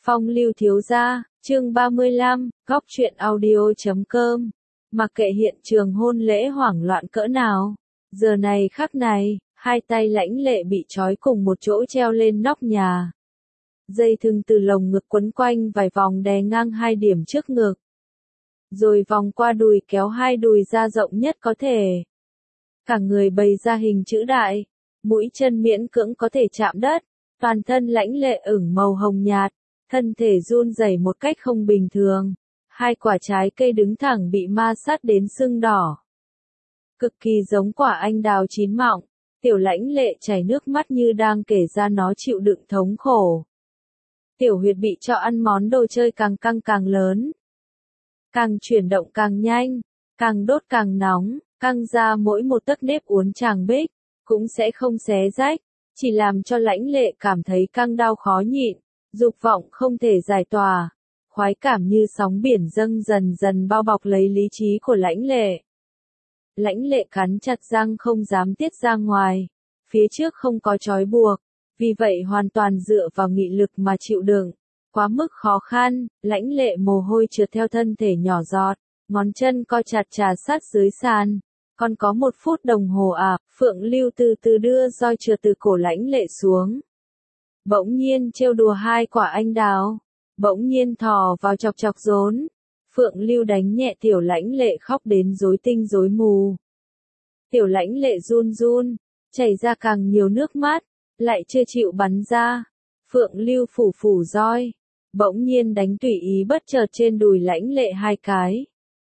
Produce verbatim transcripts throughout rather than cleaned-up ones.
Phong lưu thiếu gia, chương ba mươi lăm, góc truyện audio chấm com. Mặc kệ hiện trường hôn lễ hoảng loạn cỡ nào, giờ này khắc này, hai tay Lãnh Lệ bị trói cùng một chỗ treo lên nóc nhà. Dây thừng từ lồng ngực quấn quanh vài vòng đè ngang hai điểm trước ngực. Rồi vòng qua đùi kéo hai đùi ra rộng nhất có thể. Cả người bày ra hình chữ đại, mũi chân miễn cưỡng có thể chạm đất, toàn thân Lãnh Lệ ửng màu hồng nhạt, thân thể run rẩy một cách không bình thường. Hai quả trái cây đứng thẳng bị ma sát đến sưng đỏ. Cực kỳ giống quả anh đào chín mọng, Tiểu Lãnh Lệ chảy nước mắt như đang kể ra nó chịu đựng thống khổ. Tiểu huyệt bị cho ăn món đồ chơi càng căng càng lớn. Càng chuyển động càng nhanh, càng đốt càng nóng, căng ra mỗi một tấc nếp uốn tràng bích, cũng sẽ không xé rách, chỉ làm cho Lãnh Lệ cảm thấy căng đau khó nhịn, dục vọng không thể giải tỏa. Khoái cảm như sóng biển dâng dần dần bao bọc lấy lý trí của Lãnh Lệ. Lãnh Lệ cắn chặt răng không dám tiết ra ngoài, phía trước không có trói buộc, vì vậy hoàn toàn dựa vào nghị lực mà chịu đựng. Quá mức khó khăn, Lãnh Lệ mồ hôi trượt theo thân thể nhỏ giọt, ngón chân co chặt trà sát dưới sàn. Còn có một phút đồng hồ à, Phượng Lưu từ từ đưa roi trượt từ cổ Lãnh Lệ xuống. Bỗng nhiên trêu đùa hai quả anh đào. Bỗng nhiên thò vào chọc chọc rốn. Phượng Lưu đánh nhẹ Tiểu Lãnh Lệ khóc đến rối tinh rối mù. Tiểu Lãnh Lệ run run, chảy ra càng nhiều nước mắt, lại chưa chịu bắn ra. Phượng Lưu phủ phủ roi, bỗng nhiên đánh tùy ý bất chợt trên đùi Lãnh Lệ hai cái.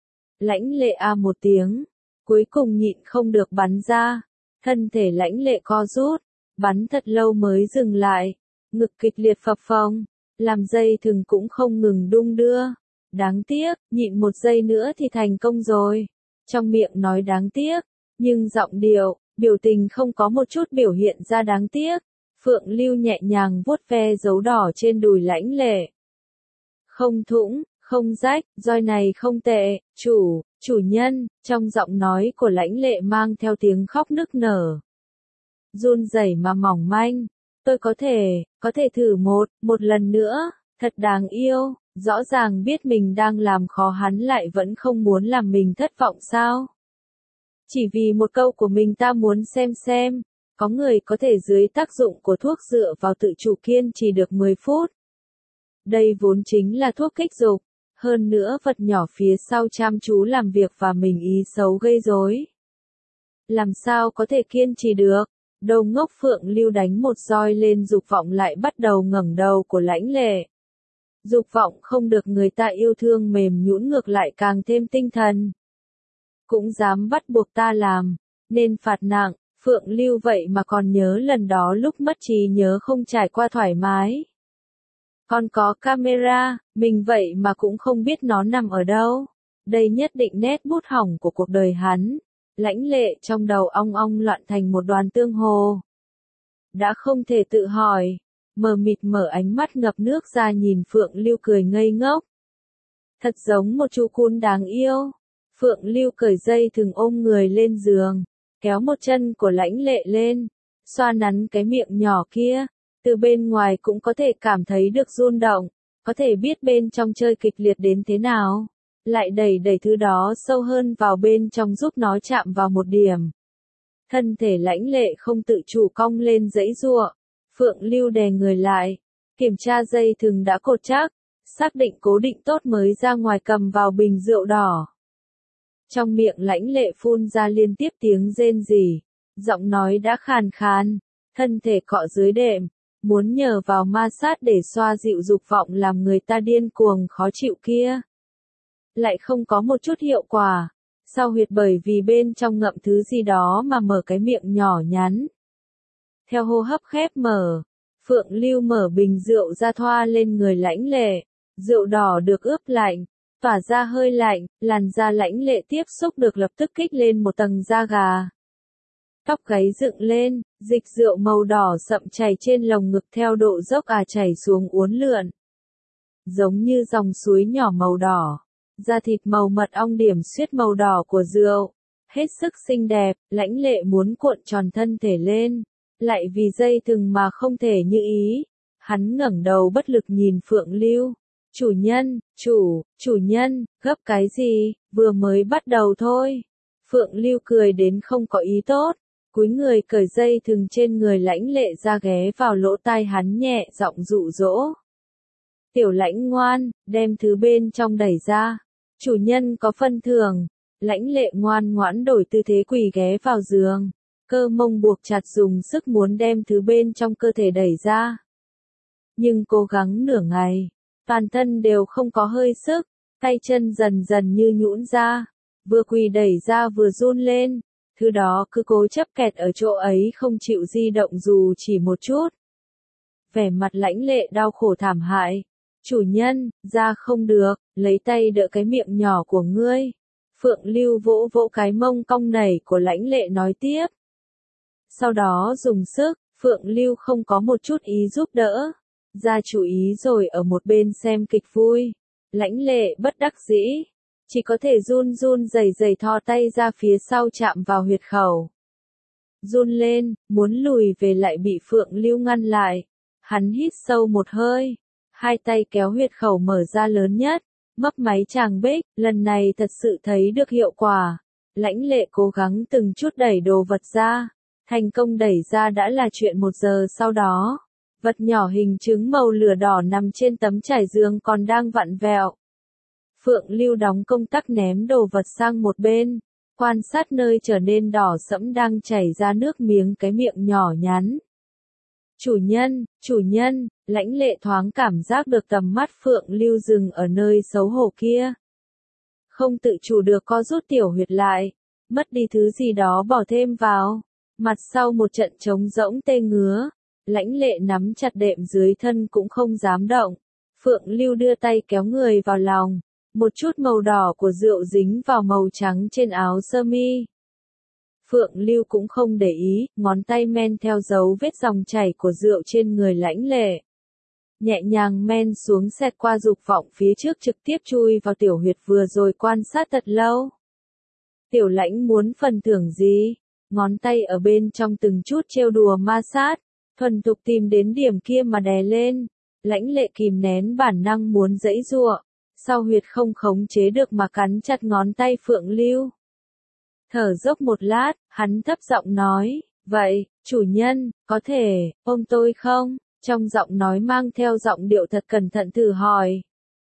Lãnh Lệ a một tiếng, cuối cùng nhịn không được bắn ra. Thân thể Lãnh Lệ co rút, bắn thật lâu mới dừng lại, ngực kịch liệt phập phồng. Làm dây thừng cũng không ngừng đung đưa. Đáng tiếc, nhịn một giây nữa thì thành công rồi. Trong miệng nói đáng tiếc, nhưng giọng điệu, biểu tình không có một chút biểu hiện ra đáng tiếc. Phượng Lưu nhẹ nhàng vuốt ve dấu đỏ trên đùi Lãnh Lệ. Không thủng, không rách, roi này không tệ, chủ, chủ nhân, trong giọng nói của Lãnh Lệ mang theo tiếng khóc nức nở. Run rẩy mà mỏng manh. Tôi có thể, có thể thử một, một lần nữa, thật đáng yêu, rõ ràng biết mình đang làm khó hắn lại vẫn không muốn làm mình thất vọng sao. Chỉ vì một câu của mình ta muốn xem xem, có người có thể dưới tác dụng của thuốc dựa vào tự chủ kiên trì được mười phút. Đây vốn chính là thuốc kích dục, hơn nữa vật nhỏ phía sau chăm chú làm việc và mình ý xấu gây rối. Làm sao có thể kiên trì được? Đầu ngốc Phượng Lưu đánh một roi lên dục vọng lại bắt đầu ngẩng đầu của Lãnh Lệ. Dục vọng không được người ta yêu thương mềm nhũn ngược lại càng thêm tinh thần. Cũng dám bắt buộc ta làm, nên phạt nặng. Phượng Lưu vậy mà còn nhớ lần đó lúc mất trí nhớ không trải qua thoải mái. Còn có camera, mình vậy mà cũng không biết nó nằm ở đâu. Đây nhất định nét bút hỏng của cuộc đời hắn. Lãnh Lệ trong đầu ong ong loạn thành một đoàn tương hồ. Đã không thể tự hỏi, mờ mịt mở ánh mắt ngập nước ra nhìn Phượng Lưu cười ngây ngốc. Thật giống một chú cún đáng yêu. Phượng Lưu cởi dây thừng ôm người lên giường, kéo một chân của Lãnh Lệ lên, xoa nắn cái miệng nhỏ kia. Từ bên ngoài cũng có thể cảm thấy được run động, có thể biết bên trong chơi kịch liệt đến thế nào. Lại đẩy đẩy thứ đó sâu hơn vào bên trong giúp nó chạm vào một điểm. Thân thể Lãnh Lệ không tự chủ cong lên giãy giụa. Phượng Lưu đè người lại, kiểm tra dây thừng đã cột chắc, xác định cố định tốt mới ra ngoài cầm vào bình rượu đỏ. Trong miệng Lãnh Lệ phun ra liên tiếp tiếng rên rỉ, giọng nói đã khàn khàn, thân thể cọ dưới đệm, muốn nhờ vào ma sát để xoa dịu dục vọng làm người ta điên cuồng khó chịu kia. Lại không có một chút hiệu quả. Sau huyệt bởi vì bên trong ngậm thứ gì đó mà mở cái miệng nhỏ nhắn. Theo hô hấp khép mở, Phượng Lưu mở bình rượu ra thoa lên người Lãnh Lệ. Rượu đỏ được ướp lạnh, tỏa ra hơi lạnh, làn da Lãnh Lệ tiếp xúc được lập tức kích lên một tầng da gà. Tóc gáy dựng lên, dịch rượu màu đỏ sậm chảy trên lồng ngực theo độ dốc à chảy xuống uốn lượn. Giống như dòng suối nhỏ màu đỏ. Da thịt màu mật ong điểm xuyết màu đỏ của rượu, hết sức xinh đẹp. Lãnh Lệ muốn cuộn tròn thân thể lên, lại vì dây thừng mà không thể như ý. Hắn ngẩng đầu bất lực nhìn Phượng Lưu. Chủ nhân, chủ, chủ nhân, gấp cái gì, vừa mới bắt đầu thôi. Phượng Lưu cười đến không có ý tốt, cúi người cởi dây thừng trên người Lãnh Lệ ra ghé vào lỗ tai hắn nhẹ giọng dụ dỗ. Tiểu Lãnh ngoan, đem thứ bên trong đẩy ra. Chủ nhân có phân thưởng. Lãnh Lệ ngoan ngoãn đổi tư thế quỳ ghé vào giường. Cơ mông buộc chặt dùng sức muốn đem thứ bên trong cơ thể đẩy ra. Nhưng cố gắng nửa ngày, toàn thân đều không có hơi sức, tay chân dần dần như nhũn ra, vừa quỳ đẩy ra vừa run lên, thứ đó cứ cố chấp kẹt ở chỗ ấy không chịu di động dù chỉ một chút. Vẻ mặt Lãnh Lệ đau khổ thảm hại. Chủ nhân, ra không được, lấy tay đỡ cái miệng nhỏ của ngươi. Phượng Lưu vỗ vỗ cái mông cong nảy của Lãnh Lệ nói tiếp. Sau đó dùng sức, Phượng Lưu không có một chút ý giúp đỡ. Ra chủ ý rồi ở một bên xem kịch vui. Lãnh Lệ bất đắc dĩ, chỉ có thể run run rẩy rẩy thò tay ra phía sau chạm vào huyệt khẩu. Run lên, muốn lùi về lại bị Phượng Lưu ngăn lại. Hắn hít sâu một hơi, hai tay kéo huyệt khẩu mở ra lớn nhất, mấp máy chàng bích, lần này thật sự thấy được hiệu quả. Lãnh Lệ cố gắng từng chút đẩy đồ vật ra, thành công đẩy ra đã là chuyện một giờ sau đó. Vật nhỏ hình trứng màu lửa đỏ nằm trên tấm trải giường còn đang vặn vẹo. Phượng Lưu đóng công tắc ném đồ vật sang một bên, quan sát nơi trở nên đỏ sẫm đang chảy ra nước miếng cái miệng nhỏ nhắn. Chủ nhân, chủ nhân, Lãnh Lệ thoáng cảm giác được tầm mắt Phượng Lưu dừng ở nơi xấu hổ kia. Không tự chủ được co rút tiểu huyệt lại, mất đi thứ gì đó bỏ thêm vào. Mặt sau một trận trống rỗng tê ngứa, Lãnh Lệ nắm chặt đệm dưới thân cũng không dám động. Phượng Lưu đưa tay kéo người vào lòng, một chút màu đỏ của rượu dính vào màu trắng trên áo sơ mi. Phượng Lưu cũng không để ý, ngón tay men theo dấu vết dòng chảy của rượu trên người Lãnh Lệ. Nhẹ nhàng men xuống xẹt qua dục vọng phía trước trực tiếp chui vào tiểu huyệt vừa rồi quan sát thật lâu. Tiểu Lãnh muốn phần thưởng gì? Ngón tay ở bên trong từng chút trêu đùa ma sát, thuần thục tìm đến điểm kia mà đè lên. Lãnh Lệ kìm nén bản năng muốn giãy giụa, sau huyệt không khống chế được mà cắn chặt ngón tay Phượng Lưu. Thở dốc một lát, hắn thấp giọng nói, vậy, chủ nhân, có thể, ôm tôi không? Trong giọng nói mang theo giọng điệu thật cẩn thận thử hỏi.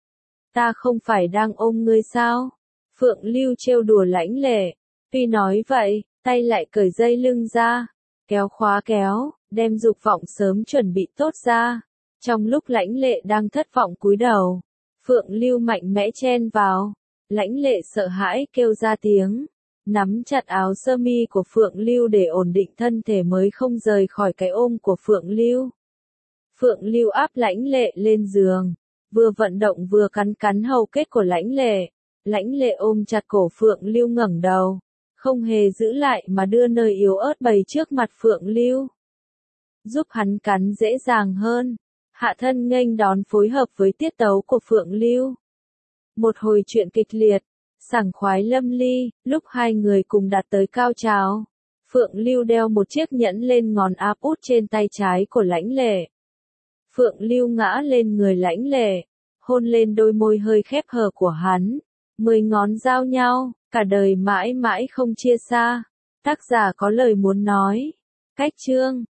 Ta không phải đang ôm ngươi sao? Phượng Lưu trêu đùa Lãnh Lệ. Tuy nói vậy, tay lại cởi dây lưng ra, kéo khóa kéo, đem dục vọng sớm chuẩn bị tốt ra. Trong lúc Lãnh Lệ đang thất vọng cúi đầu, Phượng Lưu mạnh mẽ chen vào. Lãnh Lệ sợ hãi kêu ra tiếng, nắm chặt áo sơ mi của Phượng Lưu để ổn định thân thể mới không rời khỏi cái ôm của Phượng Lưu. Phượng Lưu áp Lãnh Lệ lên giường, vừa vận động vừa cắn cắn hầu kết của Lãnh Lệ. Lãnh Lệ ôm chặt cổ Phượng Lưu ngẩng đầu, không hề giữ lại mà đưa nơi yếu ớt bày trước mặt Phượng Lưu. Giúp hắn cắn dễ dàng hơn, hạ thân nghênh đón phối hợp với tiết tấu của Phượng Lưu. Một hồi chuyện kịch liệt, sảng khoái lâm ly, lúc hai người cùng đạt tới cao trào. Phượng Lưu đeo một chiếc nhẫn lên ngón áp út trên tay trái của Lãnh Lệ. Phượng Lưu ngã lên người Lãnh Lệ, hôn lên đôi môi hơi khép hờ của hắn. Mười ngón giao nhau, cả đời mãi mãi không chia xa. Tác giả có lời muốn nói. Cách chương